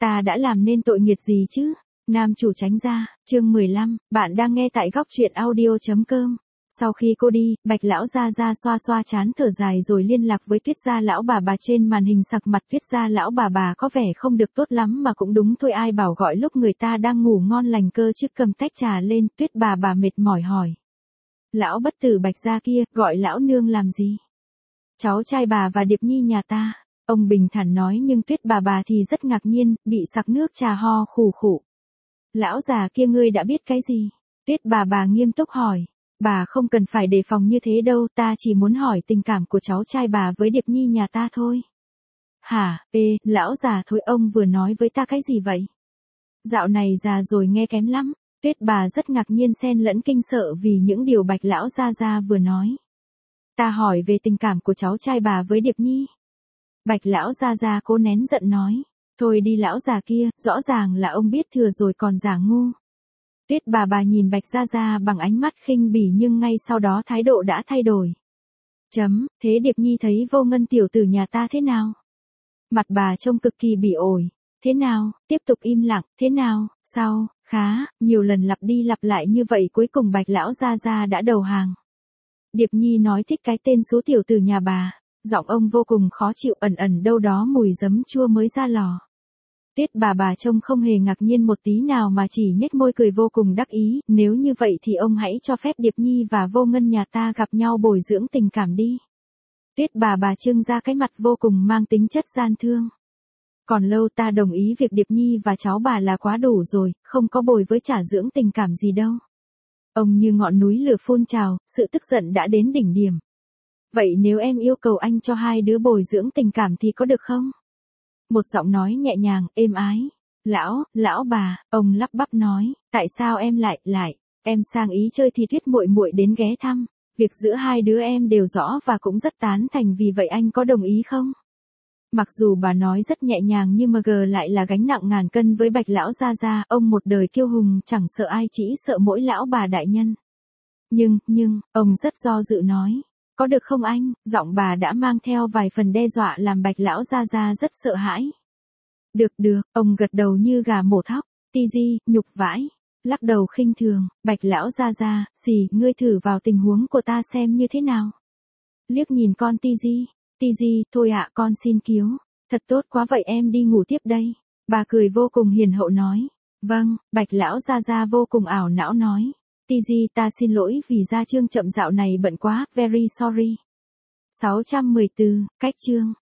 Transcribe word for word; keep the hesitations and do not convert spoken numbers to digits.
Ta đã làm nên tội nghiệt gì chứ? Nam chủ tránh ra, chương mười lăm, bạn đang nghe tại góc truyện audio chấm com. Sau khi cô đi, Bạch lão gia gia xoa xoa trán thở dài rồi liên lạc với Tuyết gia lão bà bà. Trên màn hình sặc mặt Tuyết gia lão bà bà có vẻ không được tốt lắm, mà cũng đúng thôi, ai bảo gọi lúc người ta đang ngủ ngon lành cơ chứ. Cầm tách trà lên, Tuyết bà bà mệt mỏi hỏi. Lão bất tử Bạch gia kia, gọi lão nương làm gì? Cháu trai bà và Điệp Nhi nhà ta. Ông bình thản nói, nhưng Tuyết bà bà thì rất ngạc nhiên, bị sặc nước trà ho khủ khủ. Lão già kia ngươi đã biết cái gì? Tuyết bà bà nghiêm túc hỏi. Bà không cần phải đề phòng như thế đâu, ta chỉ muốn hỏi tình cảm của cháu trai bà với Điệp Nhi nhà ta thôi. Hả, ê, lão già thôi, ông vừa nói với ta cái gì vậy? Dạo này già rồi nghe kém lắm. Tuyết bà rất ngạc nhiên xen lẫn kinh sợ vì những điều Bạch lão gia gia vừa nói. Ta hỏi về tình cảm của cháu trai bà với Điệp Nhi. Bạch lão gia gia cố nén giận nói. Thôi đi lão già kia, rõ ràng là ông biết thừa rồi còn giả ngu. Tuyết bà bà nhìn Bạch gia gia bằng ánh mắt khinh bỉ, nhưng ngay sau đó thái độ đã thay đổi. Chấm, thế Điệp Nhi thấy Vô Ngân tiểu tử nhà ta thế nào? Mặt bà trông cực kỳ bỉ ổi. Thế nào? Tiếp tục im lặng. Thế nào? Sao? Khá. Nhiều lần lặp đi lặp lại như vậy cuối cùng Bạch lão gia gia đã đầu hàng. Điệp Nhi nói thích cái tên số tiểu tử nhà bà. Giọng ông vô cùng khó chịu, ẩn ẩn đâu đó mùi giấm chua mới ra lò. Tuyết bà bà trông không hề ngạc nhiên một tí nào mà chỉ nhếch môi cười vô cùng đắc ý. Nếu như vậy thì ông hãy cho phép Điệp Nhi và Vô Ngân nhà ta gặp nhau bồi dưỡng tình cảm đi. Tuyết bà bà trưng ra cái mặt vô cùng mang tính chất gian thương. Còn lâu, ta đồng ý việc Điệp Nhi và cháu bà là quá đủ rồi, không có bồi với trả dưỡng tình cảm gì đâu. Ông như ngọn núi lửa phun trào, sự tức giận đã đến đỉnh điểm. Vậy nếu em yêu cầu anh cho hai đứa bồi dưỡng tình cảm thì có được không? Một giọng nói nhẹ nhàng, êm ái. Lão, lão bà, ông lắp bắp nói, tại sao em lại, lại, em sang ý chơi thì Tuyết muội muội đến ghé thăm. Việc giữa hai đứa em đều rõ và cũng rất tán thành, vì vậy anh có đồng ý không? Mặc dù bà nói rất nhẹ nhàng nhưng mà gờ lại là gánh nặng ngàn cân với Bạch lão gia gia. Ông một đời kiêu hùng chẳng sợ ai, chỉ sợ mỗi lão bà đại nhân. Nhưng, nhưng, ông rất do dự nói. Có được không anh? Giọng bà đã mang theo vài phần đe dọa làm Bạch lão gia gia rất sợ hãi. Được được, ông gật đầu như gà mổ thóc. Ti di, nhục vãi. Lắc đầu khinh thường, Bạch lão gia gia, xì, ngươi thử vào tình huống của ta xem như thế nào. Liếc nhìn con Ti di. Ti di, thôi ạ, con xin cứu. Thật tốt quá, vậy em đi ngủ tiếp đây. Bà cười vô cùng hiền hậu nói. Vâng, Bạch lão gia gia vô cùng ảo não nói. Ti di, ta xin lỗi vì gia chương chậm dạo này bận quá, very sorry. sáu trăm mười bốn, cách chương.